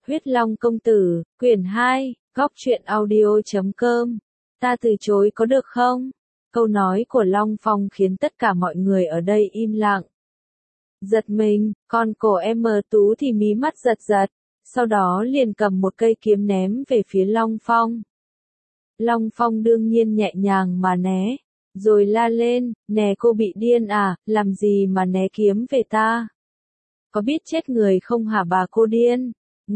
Huyết Long công tử, quyển 2, góc truyện audio.com. Ta từ chối có được không? Câu nói của Long Phong khiến tất cả mọi người ở đây im lặng. Giật mình, còn cổ em Tú thì mí mắt giật giật, sau đó liền cầm một cây kiếm ném về phía Long Phong. Long Phong đương nhiên nhẹ nhàng mà né, rồi la lên, nè cô bị điên à, làm gì mà né kiếm về ta? Có biết chết người không hả bà cô điên?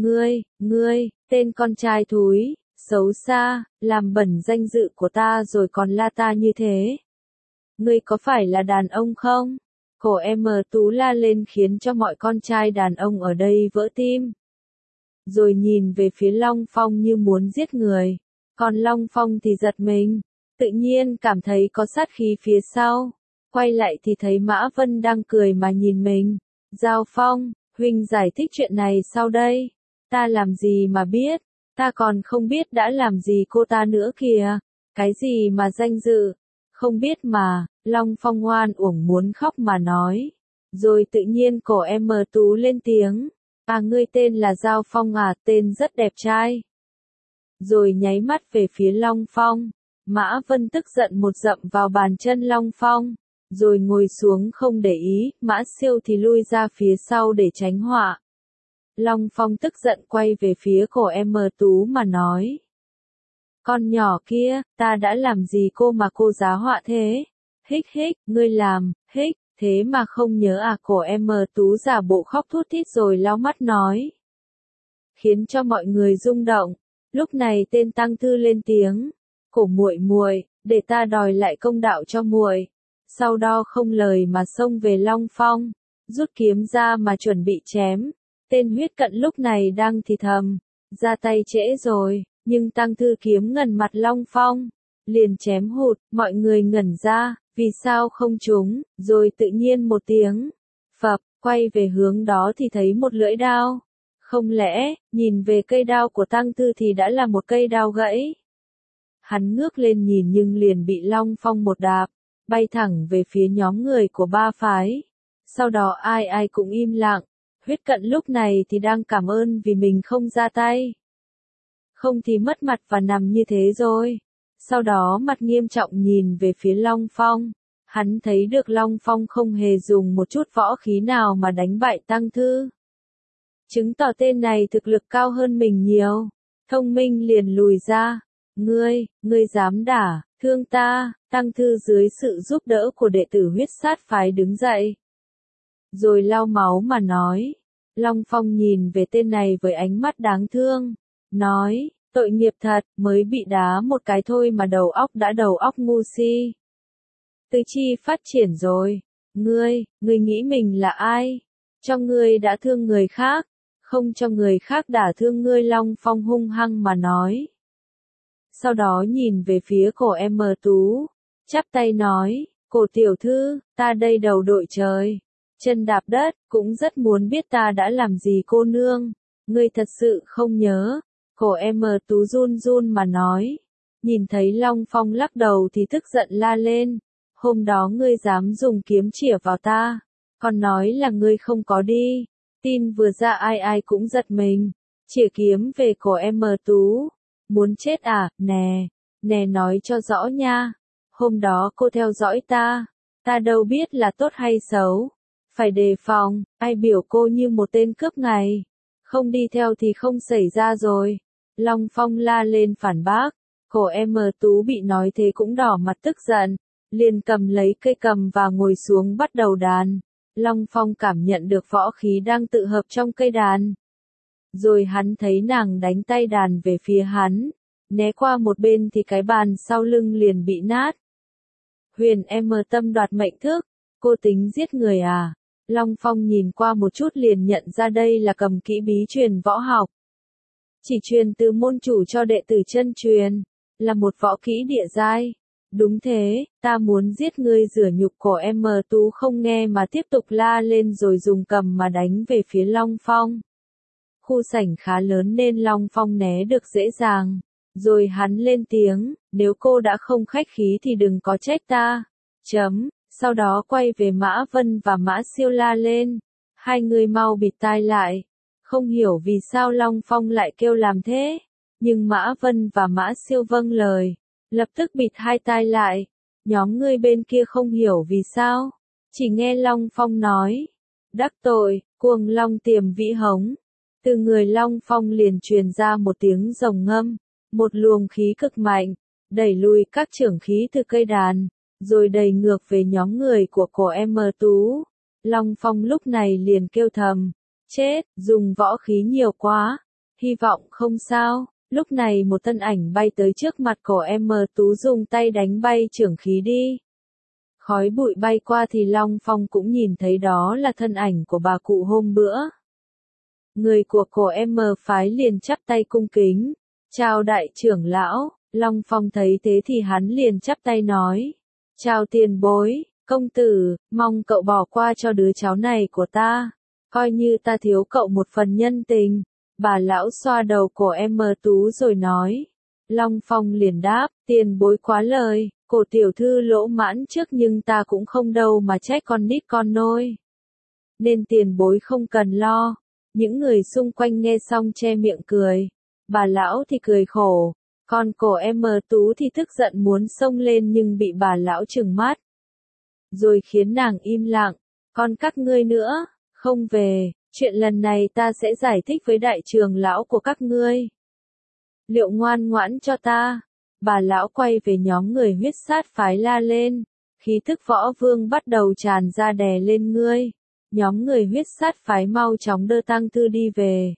Ngươi, tên con trai thúi, xấu xa, làm bẩn danh dự của ta rồi còn la ta như thế. Ngươi có phải là đàn ông không? Cổ em Tú la lên khiến cho mọi con trai đàn ông ở đây vỡ tim. Rồi nhìn về phía Long Phong như muốn giết người. Còn Long Phong thì giật mình, tự nhiên cảm thấy có sát khí phía sau. Quay lại thì thấy Mã Vân đang cười mà nhìn mình. Giao Phong, huynh giải thích chuyện này sau đây. Ta làm gì mà biết, ta còn không biết đã làm gì cô ta nữa kìa. Cái gì mà danh dự, không biết mà, Long Phong oan uổng muốn khóc mà nói. Rồi tự nhiên cổ em Tú lên tiếng. À ngươi tên là Giao Phong à, tên rất đẹp trai. Rồi nháy mắt về phía Long Phong. Mã Vân tức giận một dậm vào bàn chân Long Phong. Rồi ngồi xuống không để ý, Mã Siêu thì lui ra phía sau để tránh họa. Long Phong tức giận quay về phía cổ em Tú mà nói. Con nhỏ kia, ta đã làm gì cô mà cô giá họa thế? Hích, ngươi làm, thế mà không nhớ à? Cổ em Tú giả bộ khóc thút thít rồi lau mắt nói. Khiến cho mọi người rung động. Lúc này tên tăng thư lên tiếng. Cổ muội, để ta đòi lại công đạo cho muội. Sau đó không lời mà xông về Long Phong, rút kiếm ra mà chuẩn bị chém. Tên Huyết Cận lúc này đang thì thầm, ra tay trễ rồi, nhưng tăng thư kiếm ngần mặt Long Phong, liền chém hụt, mọi người ngẩn ra, vì sao không trúng, rồi tự nhiên một tiếng, phập, quay về hướng đó thì thấy một lưỡi đao. Không lẽ, nhìn về cây đao của tăng thư thì đã là một cây đao gãy. Hắn ngước lên nhìn nhưng liền bị Long Phong một đạp, bay thẳng về phía nhóm người của ba phái. Sau đó ai cũng im lặng. Huyết Cận lúc này thì đang cảm ơn vì mình không ra tay. Không thì mất mặt và nằm như thế rồi. Sau đó mặt nghiêm trọng nhìn về phía Long Phong. Hắn thấy được Long Phong không hề dùng một chút võ khí nào mà đánh bại tăng thư. Chứng tỏ tên này thực lực cao hơn mình nhiều. Thông minh liền lùi ra. Ngươi dám đả, thương ta, tăng thư dưới sự giúp đỡ của đệ tử Huyết Sát phái đứng dậy. Rồi lau máu mà nói. Long Phong nhìn về tên này với ánh mắt đáng thương. Nói, tội nghiệp thật, mới bị đá một cái thôi mà đầu óc ngu si. Tứ chi phát triển rồi. Ngươi nghĩ mình là ai? Cho ngươi đã thương người khác, không cho người khác đả thương ngươi. Long Phong hung hăng mà nói. Sau đó nhìn về phía cổ em Tú, chắp tay nói, cổ tiểu thư, ta đây đầu đội trời, chân đạp đất, cũng rất muốn biết ta đã làm gì cô nương, ngươi thật sự không nhớ. Cổ em Tú run mà nói, nhìn thấy Long Phong lắc đầu thì tức giận la lên, hôm đó ngươi dám dùng kiếm chĩa vào ta, còn nói là ngươi không có đi. Tin vừa ra ai cũng giật mình, chĩa kiếm về cổ em Tú. Muốn chết à, nè nói cho rõ nha. Hôm đó cô theo dõi ta đâu biết là tốt hay xấu. Phải đề phòng, ai biểu cô như một tên cướp ngày. Không đi theo thì không xảy ra rồi. Long Phong la lên phản bác. Cổ em Tú bị nói thế cũng đỏ mặt tức giận. Liền cầm lấy cây cầm và ngồi xuống bắt đầu đàn. Long Phong cảm nhận được võ khí đang tự hợp trong cây đàn. Rồi hắn thấy nàng đánh tay đàn về phía hắn, né qua một bên thì cái bàn sau lưng liền bị nát. Huyền em tâm đoạt mệnh thức, cô tính giết người à? Long Phong nhìn qua một chút liền nhận ra đây là cầm kỹ bí truyền võ học. Chỉ truyền từ môn chủ cho đệ tử chân truyền, là một võ kỹ địa giai. Đúng thế, ta muốn giết ngươi rửa nhục. Cổ em Tú không nghe mà tiếp tục la lên rồi dùng cầm mà đánh về phía Long Phong. Khu sảnh khá lớn nên Long Phong né được dễ dàng. Rồi hắn lên tiếng, nếu cô đã không khách khí thì đừng có trách ta. Sau đó quay về Mã Vân và Mã Siêu la lên. Hai người mau bịt tai lại. Không hiểu vì sao Long Phong lại kêu làm thế, nhưng Mã Vân và Mã Siêu vâng lời, lập tức bịt hai tai lại. Nhóm người bên kia không hiểu vì sao, chỉ nghe Long Phong nói, đắc tội, cuồng long tiềm vĩ hống. Từ người Long Phong liền truyền ra một tiếng rồng ngâm, một luồng khí cực mạnh, đẩy lùi các chưởng khí từ cây đàn, rồi đẩy ngược về nhóm người của cổ em Tú. Long Phong lúc này liền kêu thầm, chết, dùng võ khí nhiều quá, hy vọng không sao. Lúc này một thân ảnh bay tới trước mặt cổ em Tú dùng tay đánh bay chưởng khí đi. Khói bụi bay qua thì Long Phong cũng nhìn thấy đó là thân ảnh của bà cụ hôm bữa. Người của cổ em phái liền chắp tay cung kính, chào đại trưởng lão. Long Phong thấy thế thì hắn liền chắp tay nói, chào tiền bối, công tử, mong cậu bỏ qua cho đứa cháu này của ta, coi như ta thiếu cậu một phần nhân tình. Bà lão xoa đầu cổ em Tú rồi nói. Long Phong liền đáp, tiền bối quá lời, cổ tiểu thư lỗ mãn trước nhưng ta cũng không đâu mà trách con nít con nôi. Nên tiền bối không cần lo. Những người xung quanh nghe xong che miệng cười. Bà lão thì cười khổ. Còn cổ em Tú thì tức giận muốn xông lên nhưng bị bà lão trừng mắt. Rồi khiến nàng im lặng. Còn các ngươi nữa, không về. Chuyện lần này ta sẽ giải thích với đại trưởng lão của các ngươi. Liệu ngoan ngoãn cho ta? Bà lão quay về nhóm người huyết sát phái la lên. Khí thức võ vương bắt đầu tràn ra đè lên ngươi. Nhóm người huyết sát phái mau chóng đưa tang thư đi về.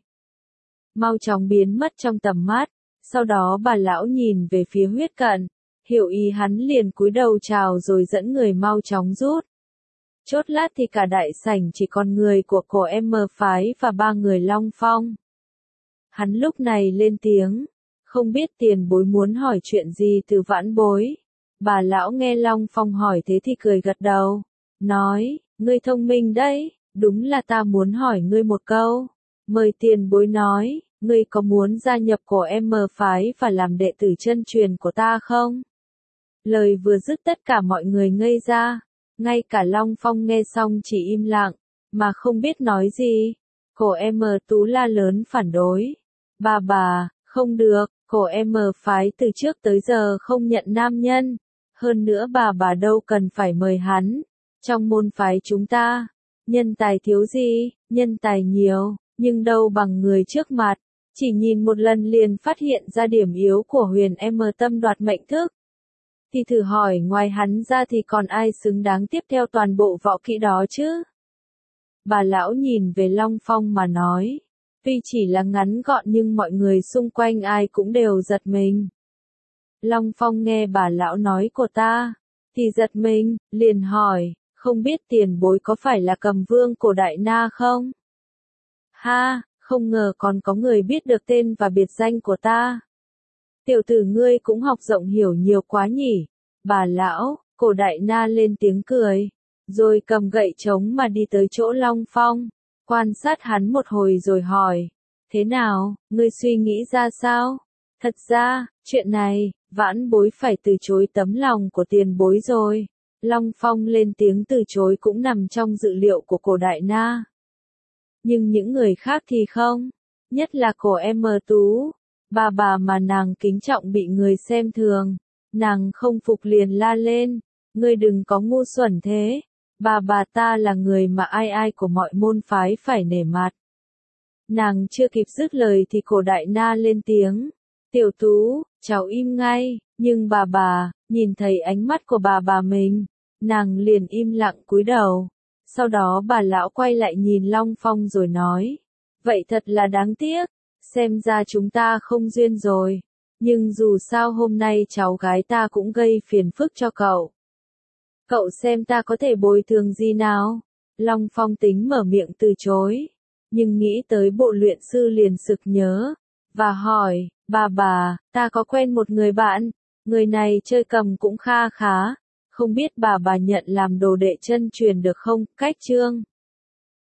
Mau chóng biến mất trong tầm mắt. Sau đó bà lão nhìn về phía huyết cận. Hiểu ý hắn liền cúi đầu chào rồi dẫn người mau chóng rút. Chốt lát thì cả đại sảnh chỉ còn người của cổ em phái và 3 người Long Phong. Hắn lúc này lên tiếng, không biết tiền bối muốn hỏi chuyện gì từ vãn bối. Bà lão nghe Long Phong hỏi thế thì cười gật đầu, nói, ngươi thông minh đấy, đúng là ta muốn hỏi ngươi một câu. Mời tiền bối nói, ngươi có muốn gia nhập cổ em phái và làm đệ tử chân truyền của ta không? Lời vừa dứt tất cả mọi người ngây ra. Ngay cả Long Phong nghe xong chỉ im lặng, mà không biết nói gì. Cổ em Tú la lớn phản đối. Bà, không được, cổ em phái từ trước tới giờ không nhận nam nhân. Hơn nữa bà đâu cần phải mời hắn. Trong môn phái chúng ta, nhân tài thiếu gì, nhân tài nhiều, nhưng đâu bằng người trước mặt. Chỉ nhìn một lần liền phát hiện ra điểm yếu của Huyền em tâm đoạt mệnh thức. Thì thử hỏi ngoài hắn ra thì còn ai xứng đáng tiếp theo toàn bộ võ kỹ đó chứ? Bà lão nhìn về Long Phong mà nói. Tuy chỉ là ngắn gọn nhưng mọi người xung quanh ai cũng đều giật mình. Long Phong nghe bà lão nói của ta, thì giật mình, liền hỏi, không biết tiền bối có phải là Cầm Vương cổ Đại Na không? Ha, không ngờ còn có người biết được tên và biệt danh của ta. Tiểu tử ngươi cũng học rộng hiểu nhiều quá nhỉ. Bà lão, cổ Đại Na lên tiếng cười, rồi cầm gậy trống mà đi tới chỗ Long Phong, quan sát hắn một hồi rồi hỏi, thế nào, ngươi suy nghĩ ra sao? Thật ra, chuyện này, vãn bối phải từ chối tấm lòng của tiền bối rồi. Long Phong lên tiếng từ chối cũng nằm trong dự liệu của cổ Đại Na. Nhưng những người khác thì không, nhất là cổ em Tú. Bà mà nàng kính trọng bị người xem thường, nàng không phục liền la lên, ngươi đừng có ngu xuẩn thế, bà ta là người mà ai của mọi môn phái phải nể mặt. Nàng chưa kịp dứt lời thì cổ Đại Na lên tiếng, tiểu Tú, cháu im ngay, nhưng bà, nhìn thấy ánh mắt của bà mình, nàng liền im lặng cúi đầu. Sau đó bà lão quay lại nhìn Long Phong rồi nói, vậy thật là đáng tiếc. Xem ra chúng ta không duyên rồi. Nhưng dù sao hôm nay cháu gái ta cũng gây phiền phức cho cậu. Cậu xem ta có thể bồi thường gì nào? Long Phong tính mở miệng từ chối. Nhưng nghĩ tới bộ luyện sư liền sực nhớ. Và hỏi, bà, ta có quen một người bạn. Người này chơi cầm cũng kha khá. Không biết bà nhận làm đồ đệ chân truyền được không? Cách chương